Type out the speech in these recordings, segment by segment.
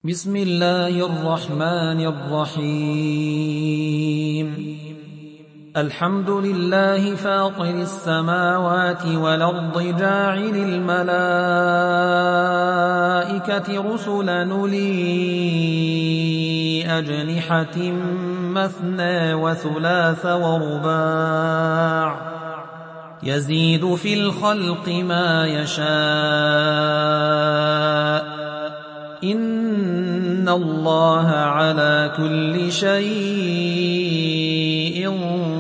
بسم الله الرحمن الرحيم. الحمد لله فاطر السماوات والأرض جاعل الملائكة رسلا أولي أجنحة مثنى وثلاث ورباع يزيد في الخلق ما يشاء إن الله على كل شيء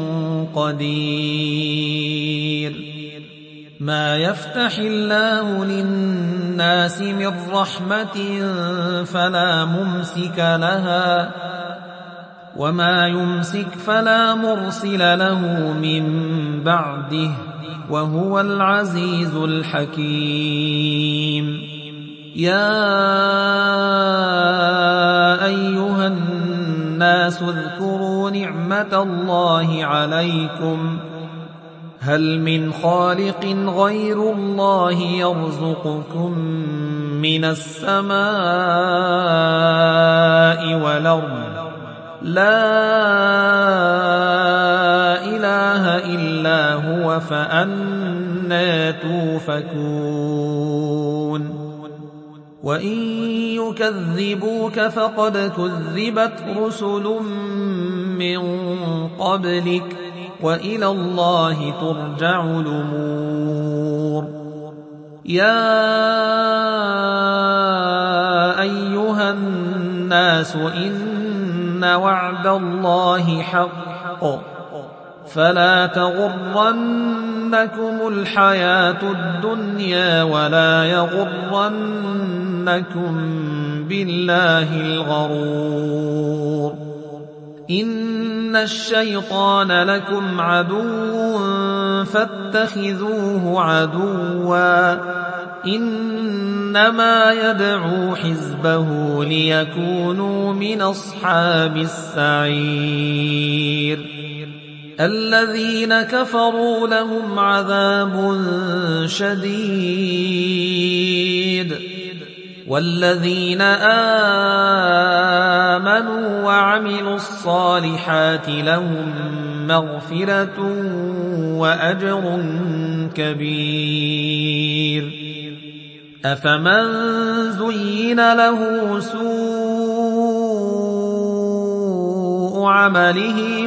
قدير. ما يفتح الله للناس من رحمة فلا ممسك لها وما يمسك فلا مرسل له من بعده وهو العزيز الحكيم. يا أيها الناس اذكروا نعمة الله عليكم هل من خالق غير الله يرزقكم من السماء والأرض لا إله إلا هو فأنى توفكون. وإن يكذبوك فقد كذبت رسل من قبلك وإلى الله ترجع الأمور. يا أيها الناس إن وعد الله حق فلا تغرنكم الحياة الدنيا ولا يغرنكم بالله الغرور. إن الشيطان لكم عدو فاتخذوه عدوا إنما يدعو حزبه ليكونوا من أصحاب السعير. الذين كفروا لهم عذاب شديد والذين آمنوا وعملوا الصالحات لهم مغفرة وأجر كبير. أفمن زين له سوء عمله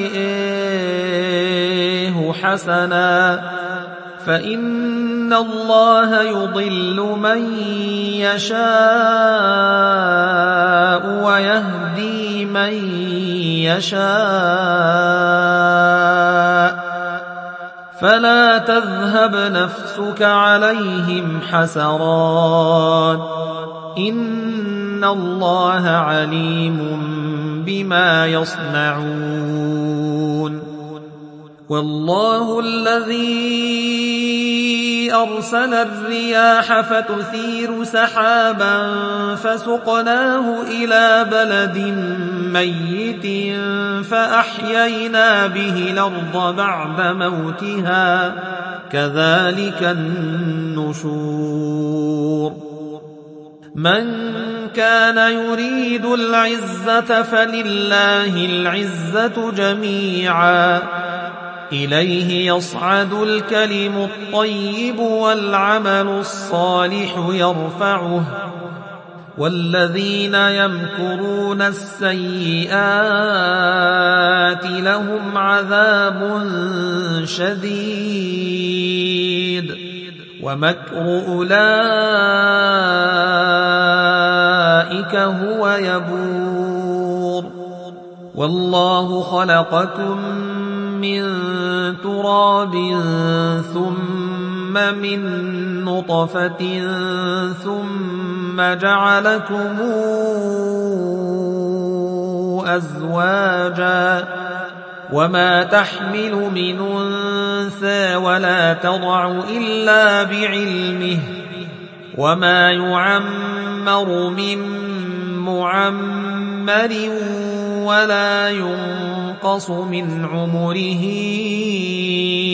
فرئه حسنا فإن الله يضل من يشاء ويهدي من يشاء فلا تذهب نفسك عليهم حسرات إن الله عليم بما يصنعون. والله الذي أرسل الرياح فتثير سحابا فسقناه إلى بلد ميت فأحيينا به الأرض بعد موتها كذلك النشور. من كان يريد العزة فلله العزة جميعا إليه يصعد الكلم الطيب والعمل الصالح يرفعه والذين يمكرون السيئات لهم عذاب شديد ومكر أولئك هو يبور. والله خلقكم من تراب ثم من نطفة ثم جعلكم أزواجا وما تحمل من أنثى ولا تضع إلا بعلمه وما يعمر من معمر ولا ينقص من عمره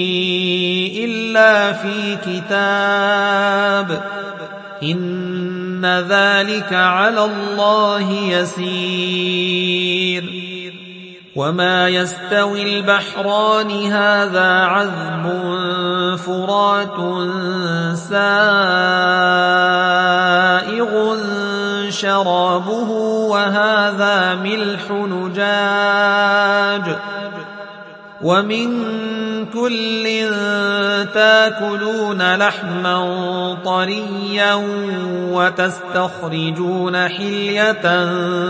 إلا في كتاب إن إن ذلك على الله يسير وما يستوي البحران هذا عذب فرات سائغ شرابه وهذا ملح نجاج ومن كل تاكلون لحما طريا وتستخرجون حلية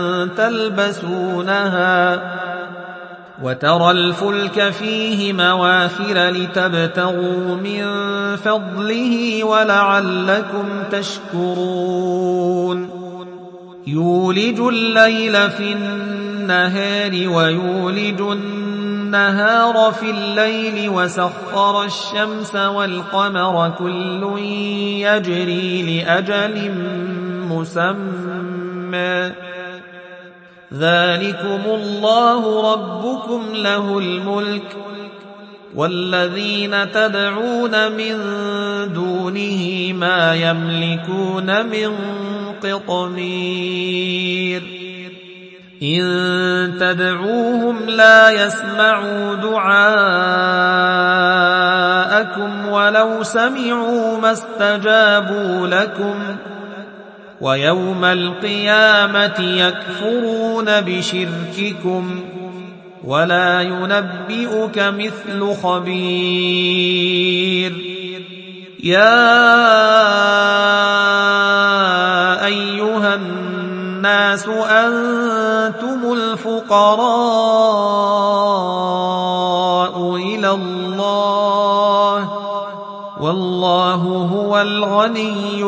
تلبسونها وترى الفلك فيه مواخر لتبتغوا من فضله ولعلكم تشكرون يولج الليل في النهار ويولج النهار في الليل وسخر الشمس والقمر كل يجري لأجل مسمى ذلكم الله ربكم له الملك والذين تدعون من دونه ما يملكون من قطمير إن تدعوهم لا يسمعوا دعاءكم ولو سمعوا ما استجابوا لكم ويوم القيامة يكفرون بشرككم ولا ينبئك مثل خبير يا أيها الناس أنتم الفقراء إلى الله والله هو الغني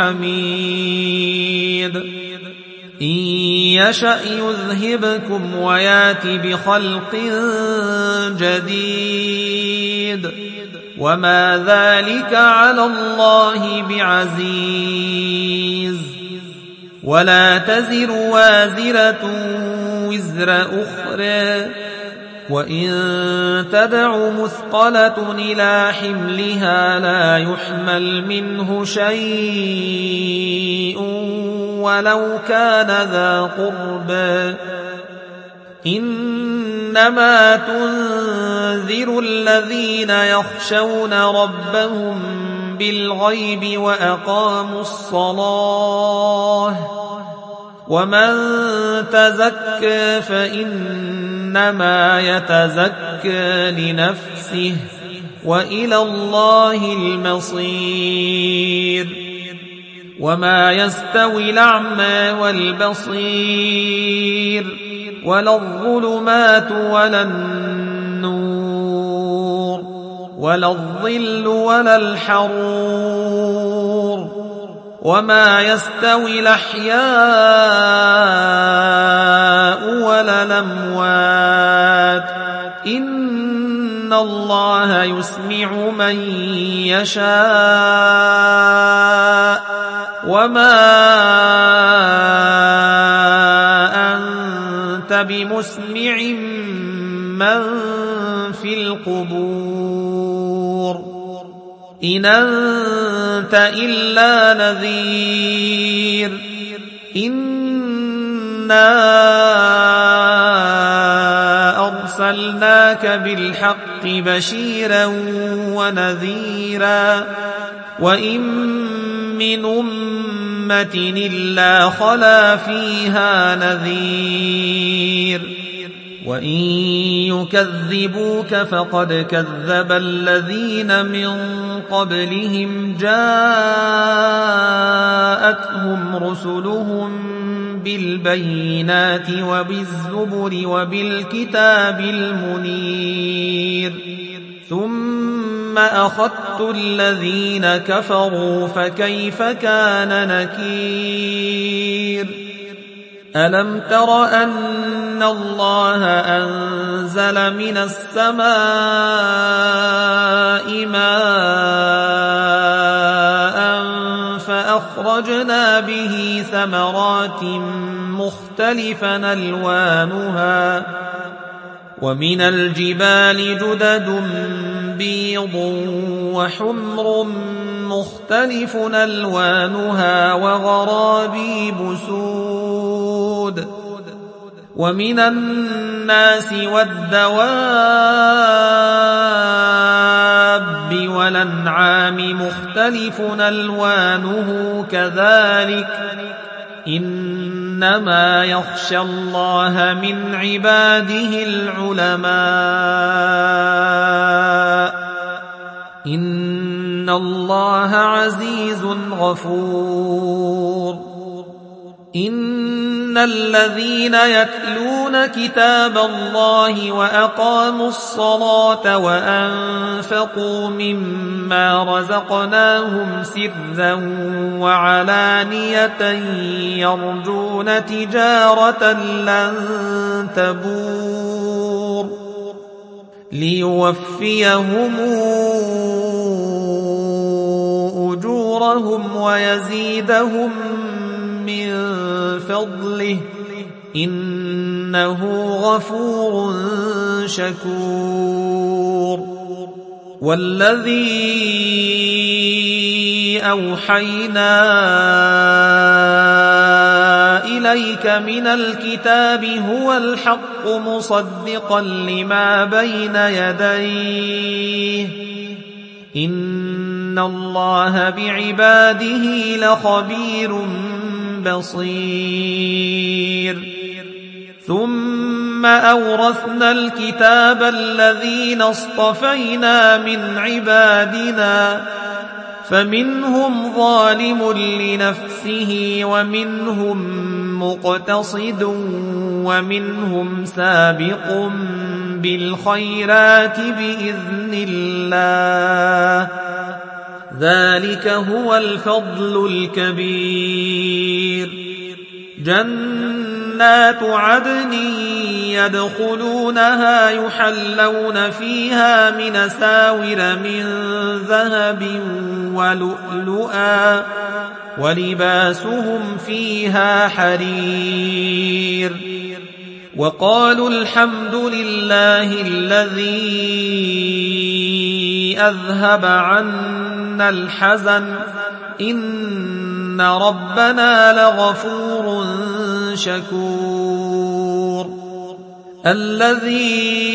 الحميد إن يشأ يذهبكم ويات بخلق جديد وما ذلك على الله بعزيز ولا تزر وازرة وزر أخرى وإن تدع مثقلة إلى حملها لا يحمل منه شيء ولو كان ذا قربى إنما تنذر الذين يخشون ربهم بالغيب وأقاموا الصلاة ومن تزكى فإنما يتزكى لنفسه وإلى الله المصير وما يستوي الأعمى والبصير ولا الظلمات ولا النور ولا الظل ولا الحرور وما يستوي الأحياء ولا الأموات إن الله يسمع من يشاء وما أنت بمسمع من في القبور إن أنت إلا نذير إنا أرسلناك بالحق بشيرا ونذيرا وإن من أمة إلا خلا فيها نذير وإن يكذبوك فقد كذب الذين من قبلهم جاءتهم رسلهم بالبينات وبالزبر وبالكتاب المنير ثم أخذت الذين كفروا فكيف كان نكير ألم تر أن الله أنزل من السماء ماء فأخرجنا به ثمرات مختلفا ألوانها ومن الجبال جدد بيض وحمر مختلف ألوانها وغرابيب سود ومن الناس والدواب والأنعام مختلف ألوانه كذلك إنما يخشى الله من عباده العلماء إن الله عزيز غفور إن الذين يتلون كتاب الله وأقاموا الصلاة وأنفقوا مما رزقناهم سرا وعلانية يرجون تجارة لن تبور ليوفيهم أجورهم ويزيدهم من فضله إنه غفور شكور والذي أوحينا إليك من الكتاب هو الحق مصدقا لما بين يديه إن الله بعباده لخبير بصير ثم أورثنا الكتاب الذين اصطفينا من عبادنا فمنهم ظالم لنفسه ومنهم مقتصد ومنهم سابق بالخيرات بإذن الله ذلك هو الفضل الكبير جنات عدن يدخلونها يحلون فيها من أساور من ذهب ولؤلؤا ولباسهم فيها حرير وقالوا الحمد لله الذي أذهب عنا الحزن إن ربنا لغفور شكور الذي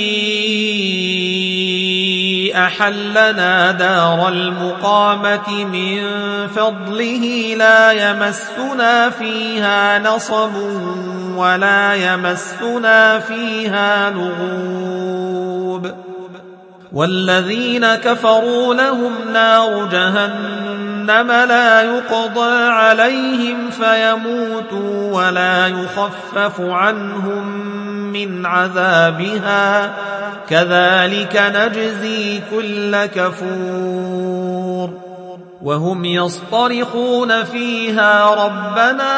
أحلنا دار المقامة من فضله لا يمسنا فيها نصب ولا يمسنا فيها لغوب والذين كفروا لهم نار جهنم لا يقضى عليهم فيموتوا ولا يخفف عنهم من عذابها كذلك نجزي كل كفور وهم يصطرخون فيها ربنا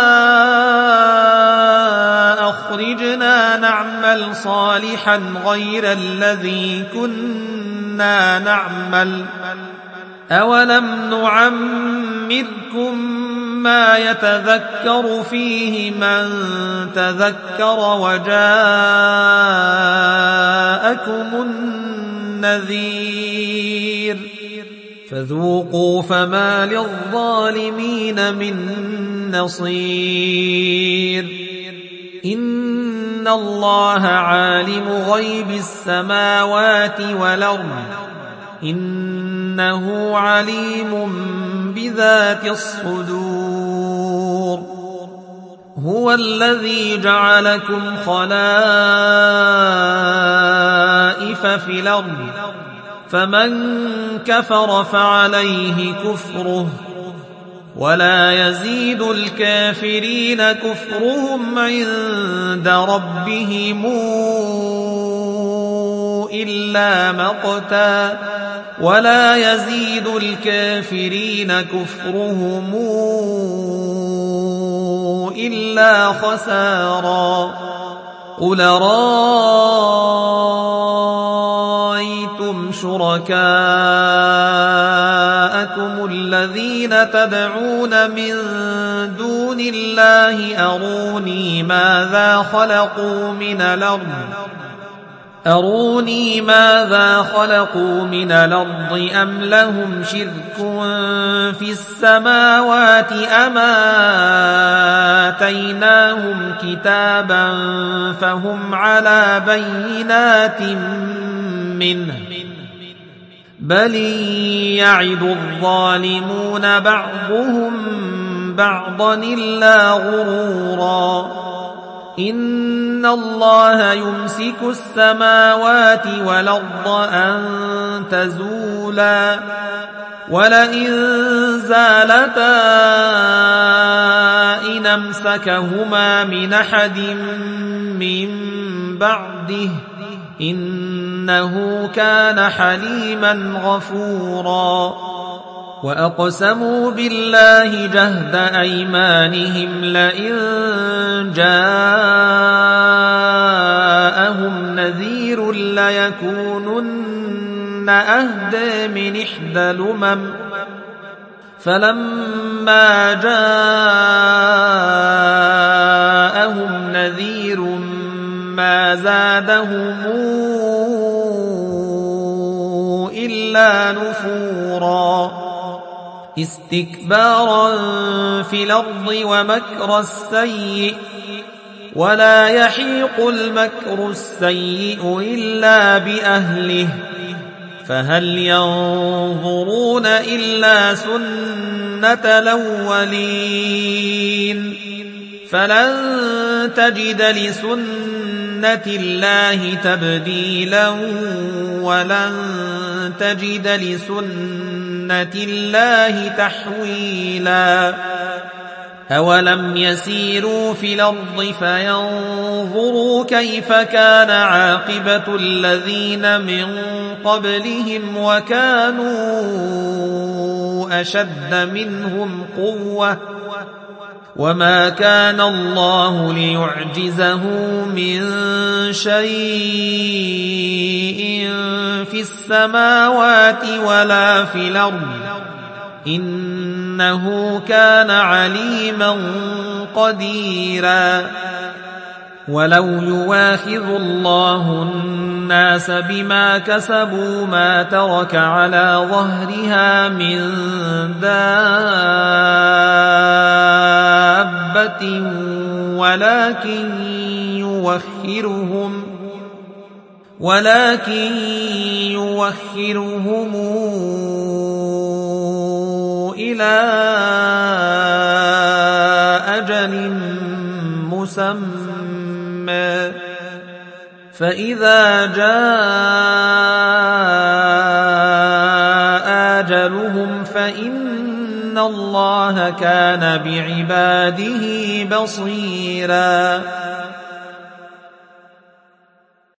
أخرجنا نعمل صالحا غير الذي كنا نعمل أولم نعمركم ما يتذكر فيه من تذكر وجاءكم النذير فذوقوا فما للظالمين من نصير إن الله عالم غيب السماوات والأرض إنه عليم بذات الصدور هو الذي جعلكم خلائف في الأرض فمن كفر فعليه كفره ولا يزيد الكافرين كفرهم عند ربهم إلا مقتا ولا يزيد الكافرين كفرهم إلا خسارا قل رأيتم شركاءكم الذين تدعون من دون الله أروني ماذا خلقوا من الأرض أروني ماذا خلقوا من الأرض أم لهم شرك في السماوات أم آتيناهم كتابا فهم على بينات منه بل يعد الظالمون بعضهم بعضا إلا غرورا إن الله يمسك السماوات والأرض أن تزولا ولئن زالتا إن أمسكهما من أحد من بعده إنه كان حليما غفورا وأقسموا بالله جهد أيمانهم لئن جاءهم نذير ليكونن أهدى من إحدى الأمم فلما جاءهم نذير ما زادهم إلا نفورا استكبارا في الأرض ومكر السيء ولا يحيق المكر السيء إلا بأهله فهل ينظرون إلا سنة الأولين فلن تجد لسنة الله تبديلا ولن تجد لسنة الله تحويلا أولم يسيروا في الأرض فينظروا كيف كان عاقبة الذين من قبلهم وكانوا أشد منهم قوة وما كان الله ليعجزه من شيء في السماوات ولا في الأرض إنه كان عليما قديرا ولو يواخذ الله الناس بما كسبوا ما ترك على ظهرها من دابة ولكن يوخرهم إلى أجل مسمى فإذا جاء أجلهم فإن الله كان بعباده بصيرا